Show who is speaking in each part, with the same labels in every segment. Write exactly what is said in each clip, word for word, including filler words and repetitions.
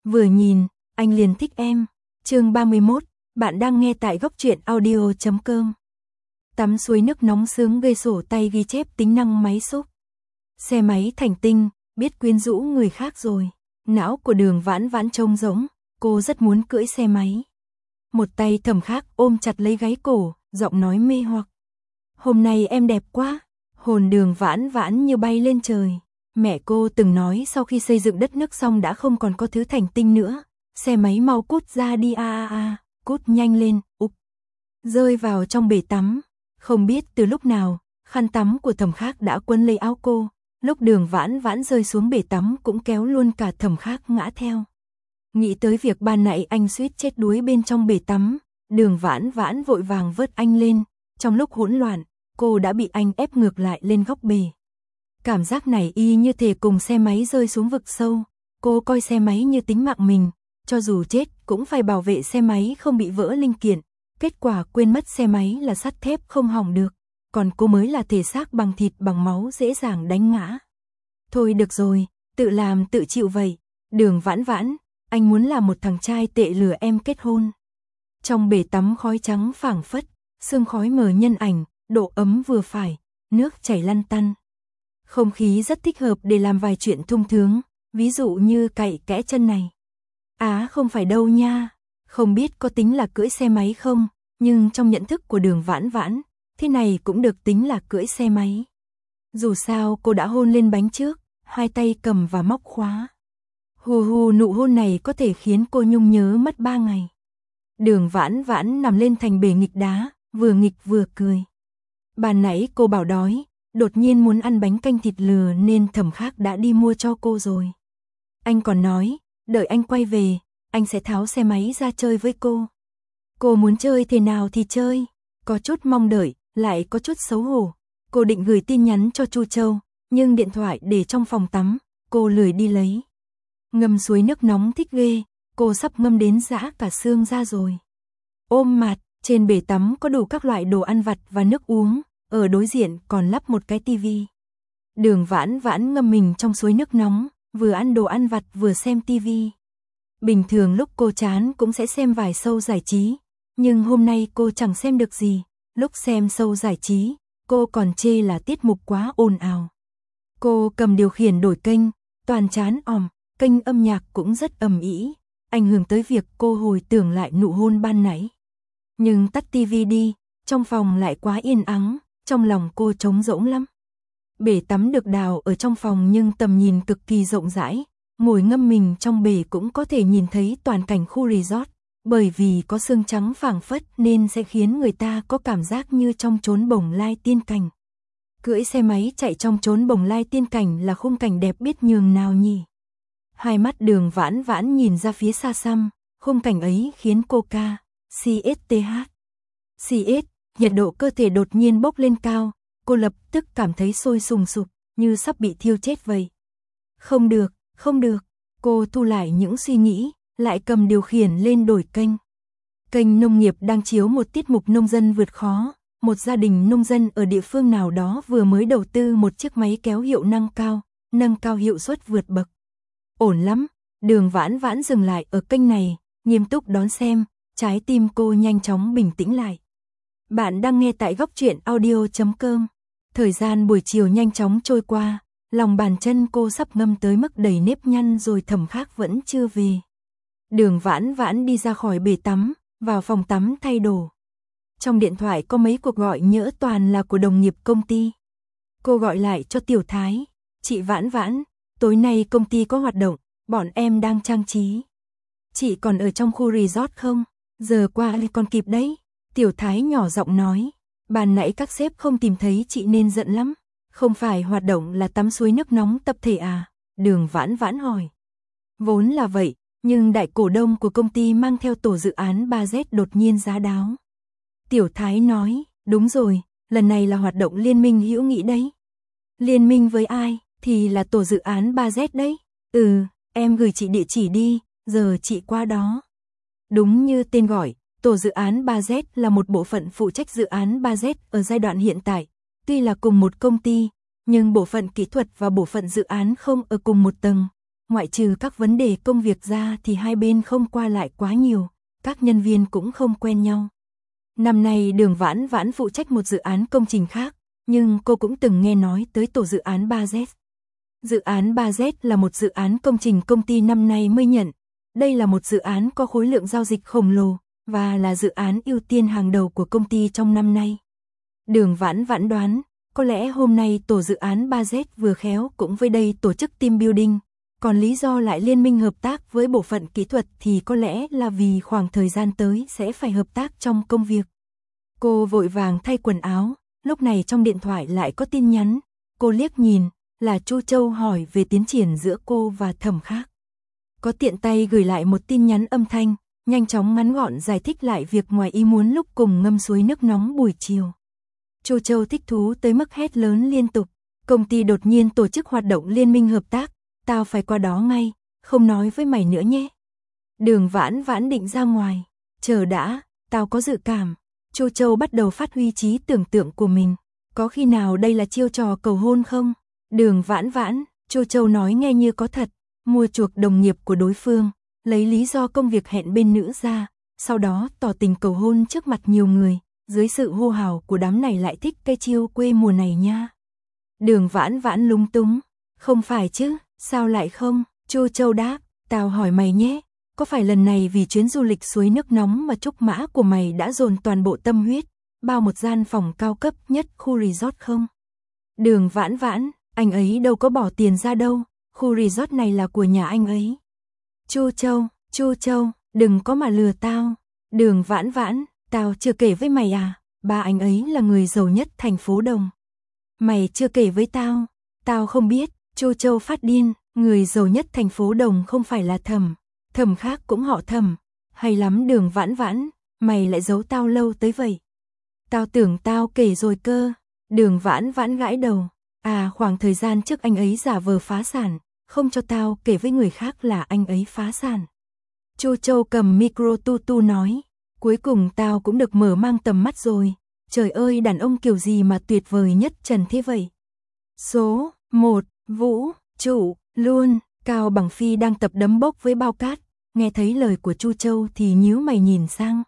Speaker 1: Vừa nhìn, anh liền thích em. Chương ba mươi mốt, bạn đang nghe tại góc truyện audio chấm com. Tắm suối nước nóng sướng gây sổ tay ghi chép tính năng máy xúc. Xe máy thành tinh, biết quyến rũ người khác rồi. Não của Đường Vãn Vãn trông rỗng, cô rất muốn cưỡi xe máy. Một tay Thẩm Khác ôm chặt lấy gáy cổ, giọng nói mê hoặc. Hôm nay em đẹp quá. Hồn Đường Vãn Vãn như bay lên trời. Mẹ cô từng nói sau khi xây dựng đất nước xong đã không còn có thứ thành tinh nữa. Xe máy mau cút ra đi a a a, cút nhanh lên, ục. Rơi vào trong bể tắm. Không biết từ lúc nào, khăn tắm của Thẩm Khác đã quấn lấy áo cô. Lúc Đường Vãn Vãn rơi xuống bể tắm cũng kéo luôn cả Thẩm Khác ngã theo. Nghĩ tới việc ban nãy anh suýt chết đuối bên trong bể tắm, Đường Vãn Vãn vội vàng vớt anh lên. Trong lúc hỗn loạn, cô đã bị anh ép ngược lại lên góc bể. Cảm giác này y như thể cùng xe máy rơi xuống vực sâu. Cô coi xe máy như tính mạng mình, cho dù chết cũng phải bảo vệ xe máy không bị vỡ linh kiện. Kết quả quên mất xe máy là sắt thép không hỏng được, còn cô mới là thể xác bằng thịt bằng máu dễ dàng đánh ngã. Thôi được rồi, tự làm tự chịu vậy. Đường Vãn Vãn, anh muốn là một thằng trai tệ lừa em kết hôn. Trong bể tắm khói trắng phảng phất, sương khói mờ nhân ảnh, độ ấm vừa phải, nước chảy lăn tăn. Không khí rất thích hợp để làm vài chuyện thông thường, ví dụ như cạy kẽ chân này. Á không phải đâu nha, không biết có tính là cưỡi xe máy không, nhưng trong nhận thức của Đường Vãn Vãn, thế này cũng được tính là cưỡi xe máy. Dù sao cô đã hôn lên bánh trước, hai tay cầm và móc khóa. Hù hù nụ hôn này có thể khiến cô nhung nhớ mất ba ngày. Đường Vãn Vãn nằm lên thành bể nghịch đá, vừa nghịch vừa cười. Ban nãy cô bảo đói, đột nhiên muốn ăn bánh canh thịt lừa nên Thẩm Khác đã đi mua cho cô rồi. Anh còn nói, đợi anh quay về, anh sẽ tháo xe máy ra chơi với cô. Cô muốn chơi thế nào thì chơi, có chút mong đợi, lại có chút xấu hổ. Cô định gửi tin nhắn cho Chu Châu, nhưng điện thoại để trong phòng tắm, cô lười đi lấy. Ngâm suối nước nóng thích ghê, cô sắp ngâm đến rã cả xương ra rồi. Ôm mặt, trên bể tắm có đủ các loại đồ ăn vặt và nước uống, ở đối diện còn lắp một cái tivi. Đường Vãn Vãn ngâm mình trong suối nước nóng, vừa ăn đồ ăn vặt vừa xem tivi. Bình thường lúc cô chán cũng sẽ xem vài show giải trí, nhưng hôm nay cô chẳng xem được gì. Lúc xem show giải trí, cô còn chê là tiết mục quá ồn ào. Cô cầm điều khiển đổi kênh, toàn chán òm, kênh âm nhạc cũng rất ầm ĩ, ảnh hưởng tới việc cô hồi tưởng lại nụ hôn ban nãy. Nhưng tắt tivi đi, trong phòng lại quá yên ắng, trong lòng cô trống rỗng lắm. Bể tắm được đào ở trong phòng nhưng tầm nhìn cực kỳ rộng rãi, ngồi ngâm mình trong bể cũng có thể nhìn thấy toàn cảnh khu resort, bởi vì có sương trắng phảng phất nên sẽ khiến người ta có cảm giác như trong chốn bồng lai tiên cảnh. Cưỡi xe máy chạy trong chốn bồng lai tiên cảnh là khung cảnh đẹp biết nhường nào nhỉ. Hai mắt Đường Vãn Vãn nhìn ra phía xa xăm, khung cảnh ấy khiến cô ca, xê ét tê hát. xê ét, nhiệt độ cơ thể đột nhiên bốc lên cao, cô lập tức cảm thấy sôi sùng sục, như sắp bị thiêu chết vậy. Không được, không được, cô thu lại những suy nghĩ, lại cầm điều khiển lên đổi kênh. Kênh nông nghiệp đang chiếu một tiết mục nông dân vượt khó, một gia đình nông dân ở địa phương nào đó vừa mới đầu tư một chiếc máy kéo hiệu năng cao, nâng cao hiệu suất vượt bậc. Ổn lắm, Đường Vãn Vãn dừng lại ở kênh này, nghiêm túc đón xem, trái tim cô nhanh chóng bình tĩnh lại. Bạn đang nghe tại góc truyện audio chấm com. Thời gian buổi chiều nhanh chóng trôi qua, lòng bàn chân cô sắp ngâm tới mức đầy nếp nhăn rồi Thẩm Khác vẫn chưa về. Đường Vãn Vãn đi ra khỏi bể tắm, vào phòng tắm thay đồ. Trong điện thoại có mấy cuộc gọi nhỡ toàn là của đồng nghiệp công ty. Cô gọi lại cho Tiểu Thái, chị Vãn Vãn, tối nay công ty có hoạt động, bọn em đang trang trí. Chị còn ở trong khu resort không? Giờ qua còn kịp đấy. Tiểu Thái nhỏ giọng nói, ban nãy các sếp không tìm thấy chị nên giận lắm. Không phải hoạt động là tắm suối nước nóng tập thể à? Đường Vãn Vãn hỏi. Vốn là vậy, nhưng đại cổ đông của công ty mang theo tổ dự án ba Z đột nhiên giá đáo. Tiểu Thái nói, đúng rồi, lần này là hoạt động liên minh hữu nghị đấy. Liên minh với ai? Thì là tổ dự án ba Z đấy. Ừ, em gửi chị địa chỉ đi, giờ chị qua đó. Đúng như tên gọi, tổ dự án ba Z là một bộ phận phụ trách dự án ba Z ở giai đoạn hiện tại. Tuy là cùng một công ty, nhưng bộ phận kỹ thuật và bộ phận dự án không ở cùng một tầng. ngoại trừ các vấn đề công việc ra thì hai bên không qua lại quá nhiều, các nhân viên cũng không quen nhau. Năm nay Đường Vãn Vãn phụ trách một dự án công trình khác, nhưng cô cũng từng nghe nói tới tổ dự án ba Z. Dự án ba Z là một dự án công trình công ty năm nay mới nhận. Đây là một dự án có khối lượng giao dịch khổng lồ, và là dự án ưu tiên hàng đầu của công ty trong năm nay. Đường Vãn Vãn đoán, có lẽ hôm nay tổ dự án ba Z vừa khéo cũng với đây tổ chức team building, còn lý do lại liên minh hợp tác với bộ phận kỹ thuật thì có lẽ là vì khoảng thời gian tới sẽ phải hợp tác trong công việc. Cô vội vàng thay quần áo, lúc này trong điện thoại lại có tin nhắn, cô liếc nhìn, là Chu Châu hỏi về tiến triển giữa cô và Thẩm Khác. Có tiện tay gửi lại một tin nhắn âm thanh, nhanh chóng ngắn gọn giải thích lại việc ngoài ý muốn lúc cùng ngâm suối nước nóng buổi chiều. Chu Châu thích thú tới mức hét lớn liên tục, công ty đột nhiên tổ chức hoạt động liên minh hợp tác, tao phải qua đó ngay, không nói với mày nữa nhé. Đường Vãn Vãn định ra ngoài, chờ đã, tao có dự cảm. Chu Châu bắt đầu phát huy trí tưởng tượng của mình, có khi nào đây là chiêu trò cầu hôn không? Đường Vãn Vãn, Chu Châu nói nghe như có thật, mua chuộc đồng nghiệp của đối phương, lấy lý do công việc hẹn bên nữ ra, sau đó tỏ tình cầu hôn trước mặt nhiều người, dưới sự hô hào của đám này lại thích cái chiêu quê mùa này nha. Đường Vãn Vãn lúng túng, không phải chứ, sao lại không? Chu Châu đáp, tao hỏi mày nhé, có phải lần này vì chuyến du lịch suối nước nóng mà trúc mã của mày đã dồn toàn bộ tâm huyết, bao một gian phòng cao cấp nhất khu resort không? Đường Vãn Vãn, anh ấy đâu có bỏ tiền ra đâu, khu resort này là của nhà anh ấy. Chu Châu, Chu Châu, đừng có mà lừa tao. Đường Vãn Vãn, tao chưa kể với mày à, ba anh ấy là người giàu nhất thành phố Đồng. Mày chưa kể với tao, tao không biết. Chu Châu phát điên, người giàu nhất thành phố Đồng không phải là Thẩm, Thẩm Khác cũng họ Thẩm. Hay lắm Đường Vãn Vãn, mày lại giấu tao lâu tới vậy. Tao tưởng tao kể rồi cơ. Đường Vãn Vãn gãi đầu, à khoảng thời gian trước anh ấy giả vờ phá sản, không cho tao kể với người khác là anh ấy phá sản. Chu Châu cầm micro tu tu nói, cuối cùng tao cũng được mở mang tầm mắt rồi. Trời ơi, đàn ông kiểu gì mà tuyệt vời nhất trần thế vậy. Số một, Vũ, Trụ, Luôn. Cao Bằng Phi đang tập đấm bốc với bao cát, nghe thấy lời của Chu Châu thì nhíu mày nhìn sang.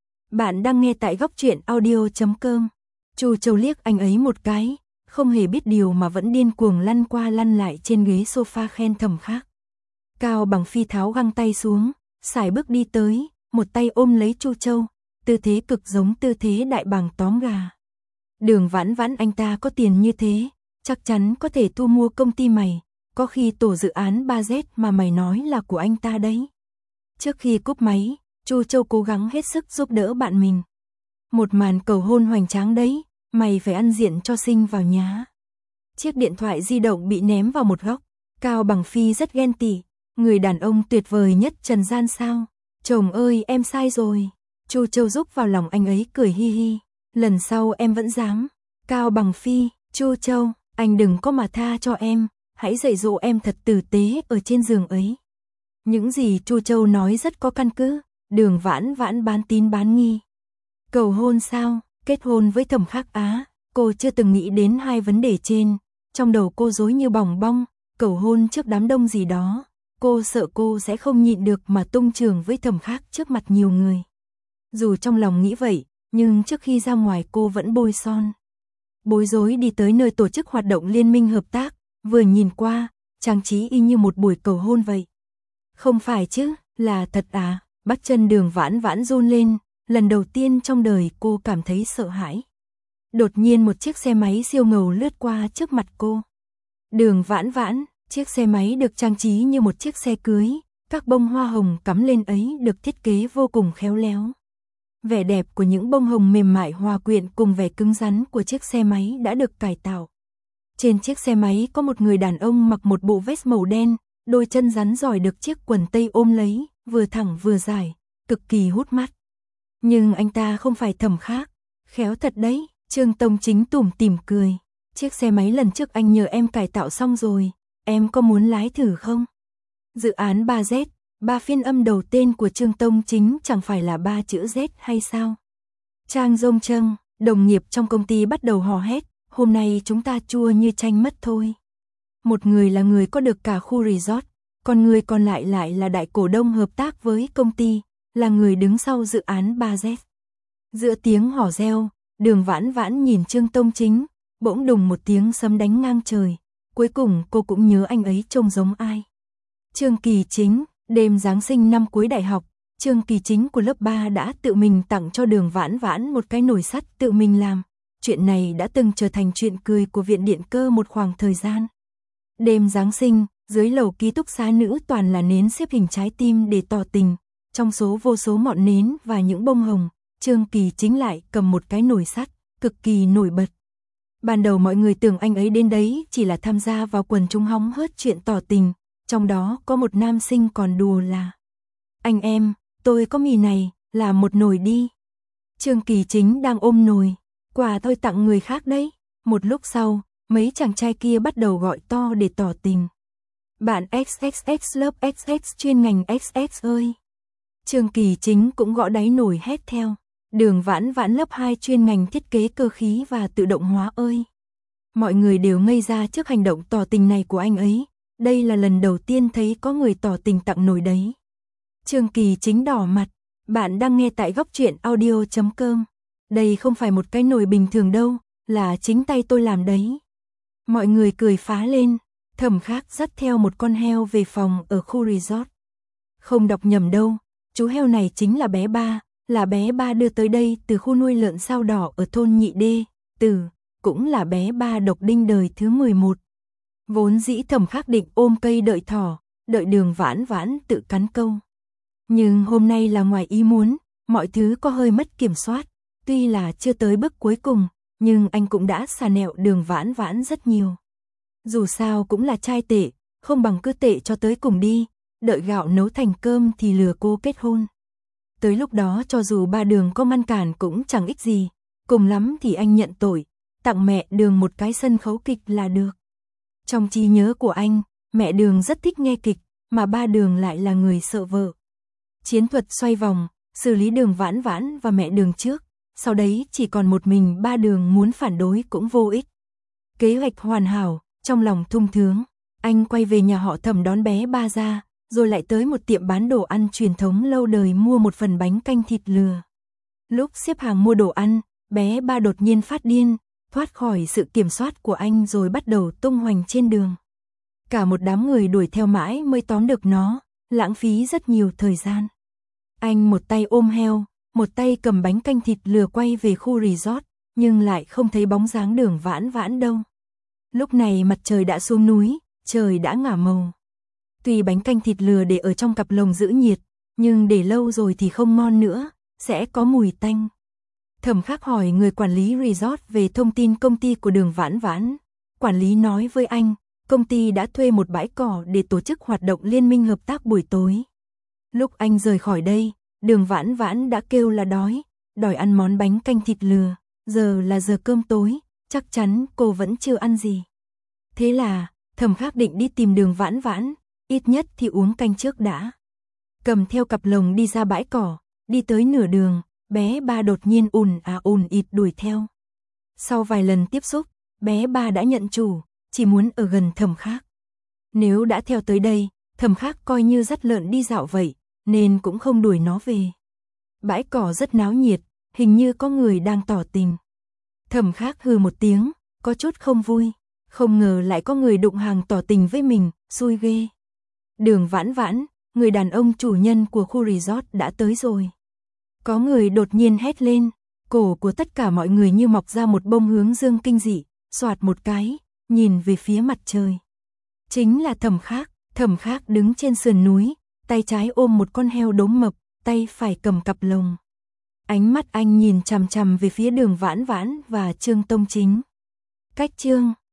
Speaker 1: Bạn đang nghe tại góc truyện audio chấm com. Chu Châu liếc anh ấy một cái, không hề biết điều mà vẫn điên cuồng lăn qua lăn lại trên ghế sofa khen Thẩm Khác. Cao Bằng Phi tháo găng tay xuống, sải bước đi tới, một tay ôm lấy Chu Châu, tư thế cực giống tư thế đại bàng tóm gà. Đường Vãn Vãn, anh ta có tiền như thế, chắc chắn có thể thu mua công ty mày, có khi tổ dự án ba Z mà mày nói là của anh ta đấy. Trước khi cúp máy, Chu Châu cố gắng hết sức giúp đỡ bạn mình. Một màn cầu hôn hoành tráng đấy, mày phải ăn diện cho xinh vào nhá. Chiếc điện thoại di động bị ném vào một góc, Cao Bằng Phi rất ghen tị, người đàn ông tuyệt vời nhất trần gian sao. Chồng ơi, em sai rồi. Chu Châu giúp vào lòng anh ấy cười hi hi, lần sau em vẫn dám. Cao Bằng Phi, Chu Châu, anh đừng có mà tha cho em, hãy dạy dỗ em thật tử tế ở trên giường ấy. Những gì Chu Châu nói rất có căn cứ, Đường Vãn Vãn bán tín bán nghi. Cầu hôn sao, kết hôn với Thẩm Khác á, cô chưa từng nghĩ đến hai vấn đề trên, trong đầu cô rối như bòng bong, cầu hôn trước đám đông gì đó, cô sợ cô sẽ không nhịn được mà tung trường với Thẩm Khác trước mặt nhiều người. Dù trong lòng nghĩ vậy, nhưng trước khi ra ngoài cô vẫn bôi son. Bối rối đi tới nơi tổ chức hoạt động liên minh hợp tác, vừa nhìn qua, trang trí y như một buổi cầu hôn vậy. Không phải chứ, là thật à, bắp chân Đường Vãn Vãn run lên, lần đầu tiên trong đời cô cảm thấy sợ hãi. Đột nhiên một chiếc xe máy siêu ngầu lướt qua trước mặt cô. Đường Vãn Vãn, chiếc xe máy được trang trí như một chiếc xe cưới, các bông hoa hồng cắm lên ấy được thiết kế vô cùng khéo léo. Vẻ đẹp của những bông hồng mềm mại hòa quyện cùng vẻ cứng rắn của chiếc xe máy đã được cải tạo. Trên chiếc xe máy có một người đàn ông mặc một bộ vest màu đen, đôi chân rắn giỏi được chiếc quần tây ôm lấy, vừa thẳng vừa dài, cực kỳ hút mắt. Nhưng anh ta không phải Thẩm Khác, khéo thật đấy, Trương Tông Chính tủm tỉm cười. Chiếc xe máy lần trước anh nhờ em cải tạo xong rồi, em có muốn lái thử không? Dự án ba Z, ba phiên âm đầu tên của Trương Tông Chính chẳng phải là ba chữ Z hay sao? Trang Dông Trâng, đồng nghiệp trong công ty bắt đầu hò hét, hôm nay chúng ta chua như chanh mất thôi. Một người là người có được cả khu resort, còn người còn lại lại là đại cổ đông hợp tác với công ty, là người đứng sau dự án ba Z. Giữa tiếng hò reo, Đường Vãn Vãn nhìn Trương Tông Chính, bỗng đùng một tiếng sấm đánh ngang trời, cuối cùng cô cũng nhớ anh ấy trông giống ai. Trương Kỳ Chính, đêm Giáng sinh năm cuối đại học, Trương Kỳ Chính của lớp ba đã tự mình tặng cho Đường Vãn Vãn một cái nồi sắt tự mình làm. Chuyện này đã từng trở thành chuyện cười của Viện Điện Cơ một khoảng thời gian. Đêm Giáng sinh, dưới lầu ký túc xá nữ toàn là nến xếp hình trái tim để tỏ tình. Trong số vô số ngọn nến và những bông hồng, Trương Kỳ Chính lại cầm một cái nồi sắt, cực kỳ nổi bật. Ban đầu mọi người tưởng anh ấy đến đấy chỉ là tham gia vào quần chúng hóng hớt chuyện tỏ tình, trong đó có một nam sinh còn đùa là: "Anh em, tôi có mì này, làm một nồi đi." Trương Kỳ Chính đang ôm nồi, "Quà tôi tặng người khác đấy." Một lúc sau, mấy chàng trai kia bắt đầu gọi to để tỏ tình. "Bạn ích ích ích lớp ích ích chuyên ngành ích ích ơi." Trương Kỳ Chính cũng gõ đáy nồi hét theo. "Đường Vãn Vãn lớp hai chuyên ngành thiết kế cơ khí và tự động hóa ơi." Mọi người đều ngây ra trước hành động tỏ tình này của anh ấy. Đây là lần đầu tiên thấy có người tỏ tình tặng nồi đấy. Trương Kỳ Chính đỏ mặt. Bạn đang nghe tại góc truyện audio chấm com. Đây không phải một cái nồi bình thường đâu, là chính tay tôi làm đấy. Mọi người cười phá lên. Thẩm Khác dắt theo một con heo về phòng ở khu resort. Không đọc nhầm đâu, chú heo này chính là bé Ba, là bé Ba đưa tới đây từ khu nuôi lợn sao đỏ ở thôn Nhị Đê, Từ, cũng là bé Ba độc đinh đời thứ mười một. Vốn dĩ Thẩm Khác định ôm cây đợi thỏ, đợi Đường Vãn Vãn tự cắn câu. Nhưng hôm nay là ngoài ý muốn, mọi thứ có hơi mất kiểm soát, tuy là chưa tới bước cuối cùng, nhưng anh cũng đã xà nẹo Đường Vãn Vãn rất nhiều. Dù sao cũng là trai tệ, không bằng cứ tệ cho tới cùng đi, đợi gạo nấu thành cơm thì lừa cô kết hôn. Tới lúc đó cho dù ba Đường có ngăn cản cũng chẳng ích gì, cùng lắm thì anh nhận tội, tặng mẹ Đường một cái sân khấu kịch là được. Trong trí nhớ của anh, mẹ Đường rất thích nghe kịch, mà ba Đường lại là người sợ vợ. Chiến thuật xoay vòng, xử lý Đường Vãn Vãn và mẹ Đường trước, sau đấy chỉ còn một mình ba Đường muốn phản đối cũng vô ích. Kế hoạch hoàn hảo, trong lòng thung thướng, anh quay về nhà họ Thẩm đón bé Ba ra, rồi lại tới một tiệm bán đồ ăn truyền thống lâu đời mua một phần bánh canh thịt lừa. Lúc xếp hàng mua đồ ăn, bé Ba đột nhiên phát điên, thoát khỏi sự kiểm soát của anh rồi bắt đầu tung hoành trên đường. Cả một đám người đuổi theo mãi mới tóm được nó, lãng phí rất nhiều thời gian. Anh một tay ôm heo, một tay cầm bánh canh thịt lừa quay về khu resort, nhưng lại không thấy bóng dáng Đường Vãn Vãn đâu. Lúc này mặt trời đã xuống núi, trời đã ngả màu. Tuy bánh canh thịt lừa để ở trong cặp lồng giữ nhiệt, nhưng để lâu rồi thì không ngon nữa, sẽ có mùi tanh. Thẩm Khác hỏi người quản lý resort về thông tin công ty của Đường Vãn Vãn. Quản lý nói với anh, công ty đã thuê một bãi cỏ để tổ chức hoạt động liên minh hợp tác buổi tối. Lúc anh rời khỏi đây, Đường Vãn Vãn đã kêu là đói, đòi ăn món bánh canh thịt lừa, giờ là giờ cơm tối, chắc chắn cô vẫn chưa ăn gì. Thế là, Thẩm Khác định đi tìm Đường Vãn Vãn, ít nhất thì uống canh trước đã. Cầm theo cặp lồng đi ra bãi cỏ, đi tới nửa đường, bé Ba đột nhiên ùn à ùn ịt đuổi theo. Sau vài lần tiếp xúc, bé Ba đã nhận chủ, chỉ muốn ở gần Thẩm Khác. Nếu đã theo tới đây, Thẩm Khác coi như dắt lợn đi dạo vậy, nên cũng không đuổi nó về. Bãi cỏ rất náo nhiệt, hình như có người đang tỏ tình. Thẩm Khác hừ một tiếng, có chút không vui, không ngờ lại có người đụng hàng tỏ tình với mình, xui ghê. Đường Vãn Vãn, người đàn ông chủ nhân của khu resort đã tới rồi. Có người đột nhiên hét lên, cổ của tất cả mọi người như mọc ra một bông hướng dương kinh dị, xoạt một cái, nhìn về phía mặt trời. Chính là Thẩm Khác, Thẩm Khác đứng trên sườn núi, tay trái ôm một con heo đốm mập, tay phải cầm cặp lồng. Ánh mắt anh nhìn chằm chằm về phía Đường Vãn Vãn và Trương Tông Chính. Cách Trương